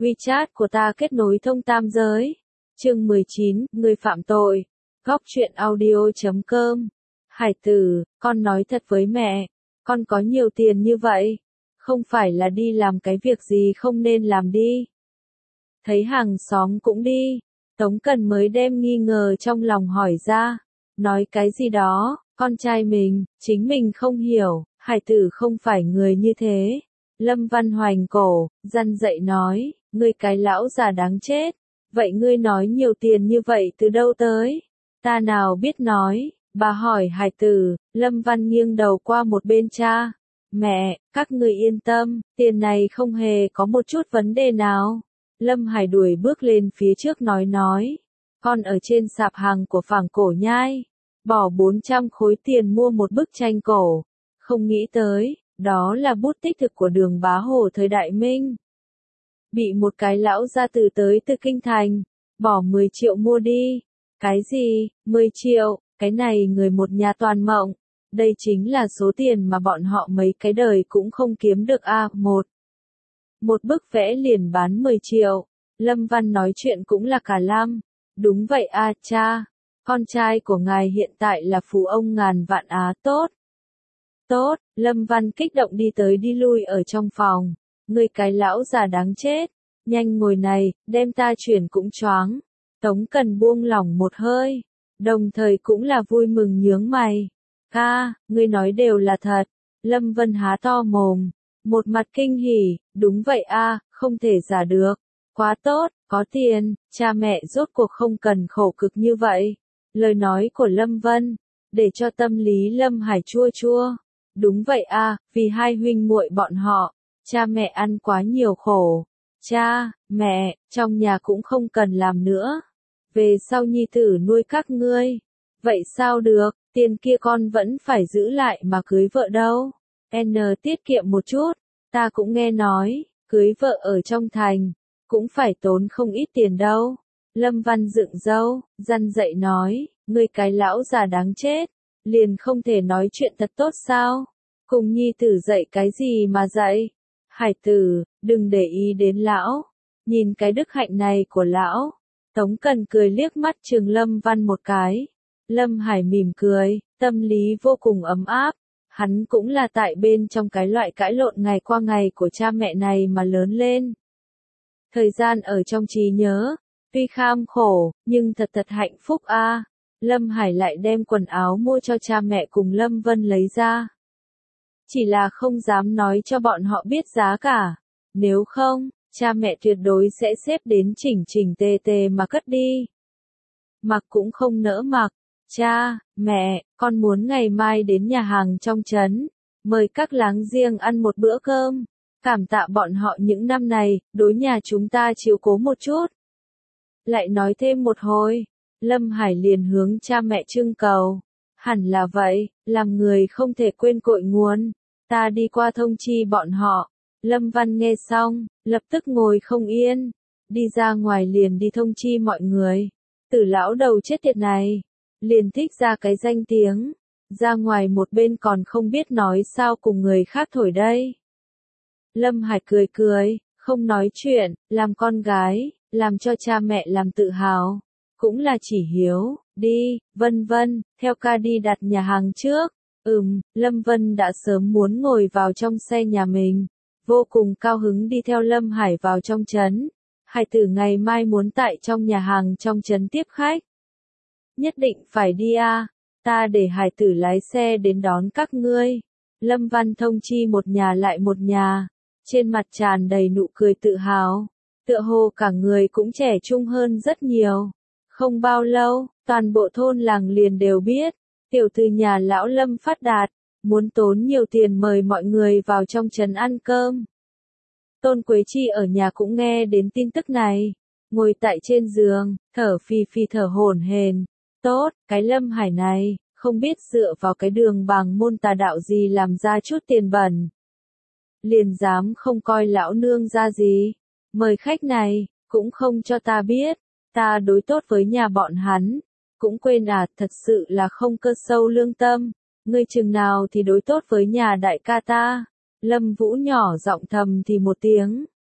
WeChat của ta kết nối thông tam giới. Chương 19, người phạm tội. Góc truyện audio.com. Hải tử, con nói thật với mẹ, con có nhiều tiền như vậy, không phải là đi làm cái việc gì không nên làm đi. Thấy hàng xóm cũng đi, Tống Cần mới đem nghi ngờ trong lòng hỏi ra, nói cái gì đó, con trai mình, chính mình không hiểu, hải tử không phải người như thế. Lâm Văn hoành cổ, răn dạy nói, ngươi cái lão già đáng chết, vậy ngươi nói nhiều tiền như vậy từ đâu tới? Ta nào biết nói, bà hỏi hải tử. Lâm Văn nghiêng đầu qua một bên cha. Mẹ, các ngươi yên tâm, tiền này không hề có một chút vấn đề nào. Lâm Hải đuổi bước lên phía trước nói, con ở trên sạp hàng của Phảng Cổ Nhai, bỏ 400 khối tiền mua một bức tranh cổ, không nghĩ tới, đó là bút tích thực của Đường Bá Hồ thời Đại Minh. Bị một cái lão gia tử tới từ Kinh Thành, bỏ 10 triệu mua đi. Cái gì, 10 triệu, cái này người một nhà toàn mộng, đây chính là số tiền mà bọn họ mấy cái đời cũng không kiếm được a. Một bức vẽ liền bán 10 triệu, Lâm Văn nói chuyện cũng là cả lam. Đúng vậy a cha, con trai của ngài hiện tại là phú ông ngàn vạn á. Tốt. Tốt, Lâm Văn kích động đi tới đi lui ở trong phòng. Ngươi cái lão già đáng chết, nhanh ngồi này, đem ta chuyển cũng choáng. Tống Cần buông lỏng một hơi, đồng thời cũng là vui mừng nhướng mày. Ca, ngươi nói đều là thật. Lâm Vân há to mồm, một mặt kinh hỉ, đúng vậy a, không thể giả được. Quá tốt, có tiền, cha mẹ rốt cuộc không cần khổ cực như vậy. Lời nói của Lâm Vân, để cho tâm lý Lâm Hải chua chua. Đúng vậy a, vì hai huynh muội bọn họ, cha mẹ ăn quá nhiều khổ. Cha, mẹ, trong nhà cũng không cần làm nữa. Về sau nhi tử nuôi các ngươi. Vậy sao được, tiền kia con vẫn phải giữ lại mà cưới vợ đâu. Tiết kiệm một chút, ta cũng nghe nói, cưới vợ ở trong thành, cũng phải tốn không ít tiền đâu. Lâm Văn dựng râu, răn dạy nói, ngươi cái lão già đáng chết, liền không thể nói chuyện thật tốt sao? Cùng nhi tử dạy cái gì mà dạy? Hải tử, đừng để ý đến lão, nhìn cái đức hạnh này của lão. Tống Cần cười liếc mắt trừng Lâm Văn một cái. Lâm Hải mỉm cười, tâm lý vô cùng ấm áp. Hắn cũng là tại bên trong cái loại cãi lộn ngày qua ngày của cha mẹ này mà lớn lên. Thời gian ở trong trí nhớ, tuy kham khổ, nhưng thật hạnh phúc a. Lâm Hải lại đem quần áo mua cho cha mẹ cùng Lâm Vân lấy ra. Chỉ là không dám nói cho bọn họ biết giá cả. Nếu không, cha mẹ tuyệt đối sẽ xếp đến chỉnh chỉnh tề tề mà cất đi. Mặc cũng không nỡ mặc. Cha, mẹ, con muốn ngày mai đến nhà hàng trong trấn, mời các láng giềng ăn một bữa cơm. Cảm tạ bọn họ những năm này, đối nhà chúng ta chiếu cố một chút. Lại nói thêm một hồi, Lâm Hải liền hướng cha mẹ trưng cầu. Hẳn là vậy, làm người không thể quên cội nguồn. Ta đi qua thông chi bọn họ. Lâm Văn nghe xong, lập tức ngồi không yên. Đi ra ngoài liền đi thông chi mọi người. Tử lão đầu chết tiệt này, liền thích ra cái danh tiếng. Ra ngoài một bên còn không biết nói sao cùng người khác thổi đây. Lâm Hải cười, không nói chuyện, làm con gái, làm cho cha mẹ làm tự hào. Cũng là chỉ hiếu, đi, Vân Vân, theo ca đi đặt nhà hàng trước. Lâm Vân đã sớm muốn ngồi vào trong xe nhà mình. Vô cùng cao hứng đi theo Lâm Hải vào trong trấn. Hải tử ngày mai muốn tại trong nhà hàng trong trấn tiếp khách. Nhất định phải đi a, ta để Hải tử lái xe đến đón các ngươi. Lâm Văn thông chi một nhà lại một nhà, trên mặt tràn đầy nụ cười tự hào, tựa hồ cả người cũng trẻ trung hơn rất nhiều. Không bao lâu, toàn bộ thôn làng liền đều biết, tiểu tử nhà lão Lâm phát đạt, muốn tốn nhiều tiền mời mọi người vào trong trấn ăn cơm. Tôn Quế Chi ở nhà cũng nghe đến tin tức này, ngồi tại trên giường, thở phì phì thở hổn hển. Tốt, cái Lâm Hải này, không biết dựa vào cái đường bằng môn tà đạo gì làm ra chút tiền bẩn. Liền dám không coi lão nương ra gì. Mời khách này, cũng không cho ta biết, ta đối tốt với nhà bọn hắn. Cũng quên thật sự là không cơ sâu lương tâm. Ngươi chừng nào thì đối tốt với nhà đại ca ta. Lâm Vũ nhỏ giọng thầm thì một tiếng.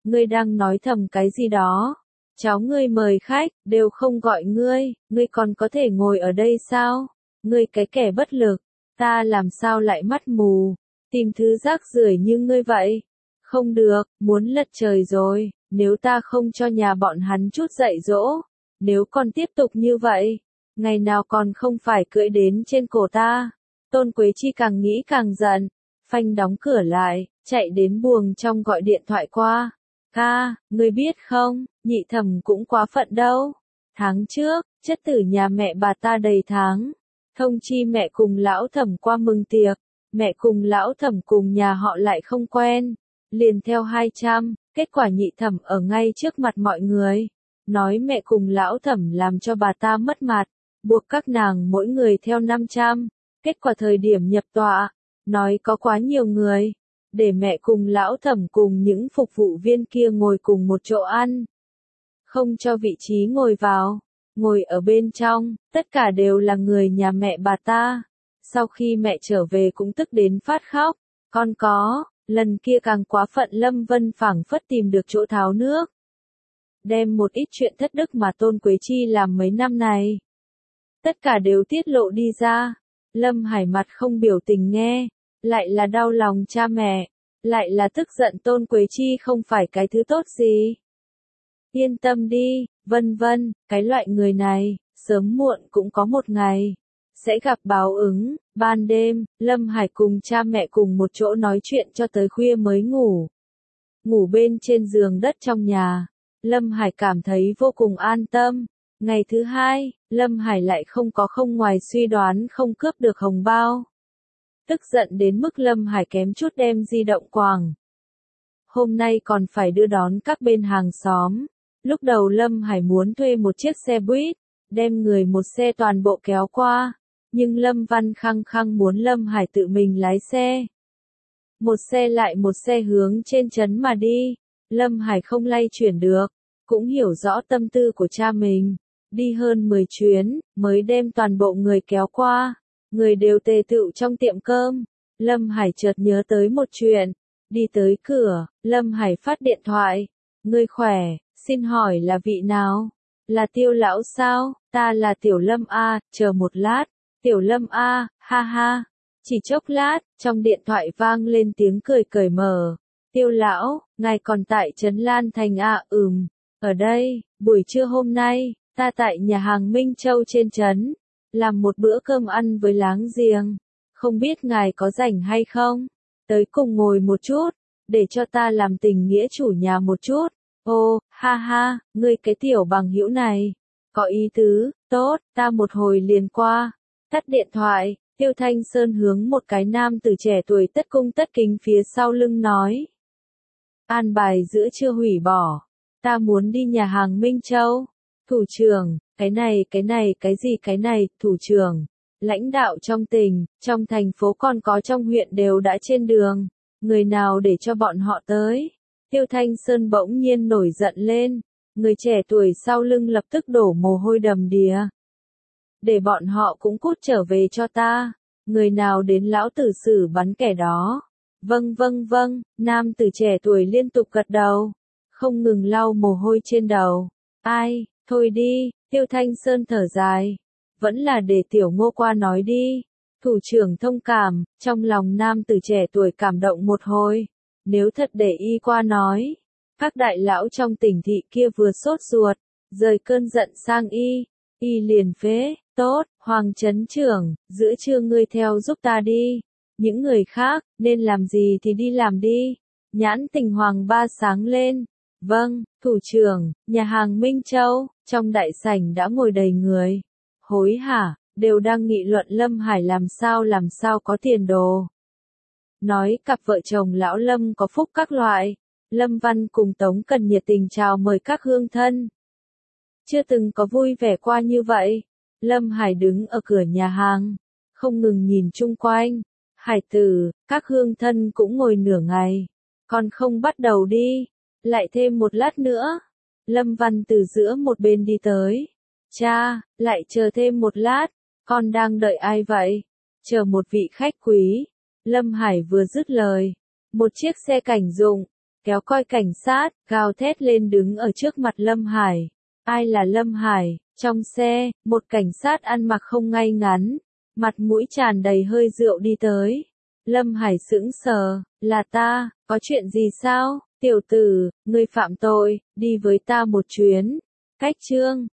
ngươi đang nói thầm cái gì đó? Cháu ngươi mời khách, đều không gọi ngươi còn có thể ngồi ở đây sao? Ngươi cái kẻ bất lực, ta làm sao lại mắt mù, tìm thứ rác rưởi như ngươi vậy? Không được, muốn lật trời rồi, nếu ta không cho nhà bọn hắn chút dạy dỗ, nếu còn tiếp tục như vậy, ngày nào còn không phải cưỡi đến trên cổ ta. Tôn Quế Chi càng nghĩ càng giận, phanh đóng cửa lại, chạy đến buồng trong gọi điện thoại qua. Ca, ngươi biết không, nhị thẩm cũng quá phận đâu. Tháng trước, chất tử nhà mẹ bà ta đầy tháng, thông chi mẹ cùng lão thẩm qua mừng tiệc, mẹ cùng lão thẩm cùng nhà họ lại không quen, liền theo 200, kết quả nhị thẩm ở ngay trước mặt mọi người, nói mẹ cùng lão thẩm làm cho bà ta mất mặt, buộc các nàng mỗi người theo 500, kết quả thời điểm nhập tọa, nói có quá nhiều người, để mẹ cùng lão thẩm cùng những phục vụ viên kia ngồi cùng một chỗ ăn. Không cho vị trí ngồi vào, ngồi ở bên trong, tất cả đều là người nhà mẹ bà ta. Sau khi mẹ trở về cũng tức đến phát khóc, con có, lần kia càng quá phận. Lâm Vân phảng phất tìm được chỗ tháo nước. Đem một ít chuyện thất đức mà Tôn Quế Chi làm mấy năm này. Tất cả đều tiết lộ đi ra. Lâm Hải mặt không biểu tình nghe, lại là đau lòng cha mẹ, lại là tức giận Tôn Quế Chi không phải cái thứ tốt gì. Yên tâm đi, Vân Vân, cái loại người này, sớm muộn cũng có một ngày, sẽ gặp báo ứng. Ban đêm, Lâm Hải cùng cha mẹ cùng một chỗ nói chuyện cho tới khuya mới ngủ. Ngủ bên trên giường đất trong nhà, Lâm Hải cảm thấy vô cùng an tâm. Ngày thứ hai, Lâm Hải lại không ngoài suy đoán không cướp được hồng bao. Tức giận đến mức Lâm Hải kém chút đem di động quàng. Hôm nay còn phải đưa đón các bên hàng xóm. Lúc đầu Lâm Hải muốn thuê một chiếc xe buýt, đem người một xe toàn bộ kéo qua. Nhưng Lâm Văn khăng khăng muốn Lâm Hải tự mình lái xe. Một xe lại một xe hướng trên trấn mà đi. Lâm Hải không lay chuyển được, cũng hiểu rõ tâm tư của cha mình. Đi hơn 10 chuyến, mới đem toàn bộ người kéo qua. Người đều tề tựu trong tiệm cơm. Lâm Hải chợt nhớ tới một chuyện. Đi tới cửa, Lâm Hải phát điện thoại. Ngươi khỏe, xin hỏi là vị nào? Là Tiêu lão sao? Ta là Tiểu Lâm A, chờ một lát. Tiểu Lâm A, ha ha. Chỉ chốc lát, trong điện thoại vang lên tiếng cười cởi mở. Tiêu lão, ngài còn tại Trấn Lan Thành à? Ở đây, buổi trưa hôm nay, ta tại nhà hàng Minh Châu trên trấn, làm một bữa cơm ăn với láng giềng. Không biết ngài có rảnh hay không? Tới cùng ngồi một chút, để cho ta làm tình nghĩa chủ nhà một chút. Ô, ha ha, ngươi cái tiểu bằng hữu này, có ý tứ, tốt, ta một hồi liền qua. Tắt điện thoại, Tiêu Thanh Sơn hướng một cái nam tử trẻ tuổi tất cung tất kính phía sau lưng nói. An bài giữa trưa hủy bỏ, ta muốn đi nhà hàng Minh Châu. Thủ trưởng, cái này, thủ trưởng. Lãnh đạo trong tỉnh, trong thành phố còn có trong huyện đều đã trên đường. Người nào để cho bọn họ tới? Tiêu Thanh Sơn bỗng nhiên nổi giận lên. Người trẻ tuổi sau lưng lập tức đổ mồ hôi đầm đìa. Để bọn họ cũng cút trở về cho ta. Người nào đến lão tử xử bắn kẻ đó. Vâng, nam tử trẻ tuổi liên tục gật đầu. Không ngừng lau mồ hôi trên đầu. Ai, thôi đi, Tiêu Thanh Sơn thở dài. Vẫn là để Tiểu Ngô qua nói đi. Thủ trưởng thông cảm, trong lòng nam tử trẻ tuổi cảm động một hồi. Nếu thật để y qua nói. Các đại lão trong tỉnh thị kia vừa sốt ruột, rời cơn giận sang y liền phế. Tốt, Hoàng Trấn trưởng, giữa trưa ngươi theo giúp ta đi. Những người khác, nên làm gì thì đi làm đi. Nhãn tình Hoàng ba sáng lên. Vâng, thủ trưởng, nhà hàng Minh Châu, trong đại sảnh đã ngồi đầy người. Hối hả, đều đang nghị luận Lâm Hải làm sao có tiền đồ. Nói cặp vợ chồng lão Lâm có phúc các loại. Lâm Văn cùng Tống Cần nhiệt tình chào mời các hương thân. Chưa từng có vui vẻ qua như vậy. Lâm Hải đứng ở cửa nhà hàng, không ngừng nhìn chung quanh. Hải tử, các hương thân cũng ngồi nửa ngày. Còn không bắt đầu đi, lại thêm một lát nữa. Lâm Văn từ giữa một bên đi tới. Cha, lại chờ thêm một lát, con đang đợi ai vậy? Chờ một vị khách quý. Lâm Hải vừa dứt lời, một chiếc xe cảnh dụng, kéo coi cảnh sát, gào thét lên đứng ở trước mặt Lâm Hải. Ai là Lâm Hải? Trong xe, một cảnh sát ăn mặc không ngay ngắn, mặt mũi tràn đầy hơi rượu đi tới. Lâm Hải sững sờ, là ta, có chuyện gì sao? Tiểu tử, ngươi phạm tội, đi với ta một chuyến. Cách chương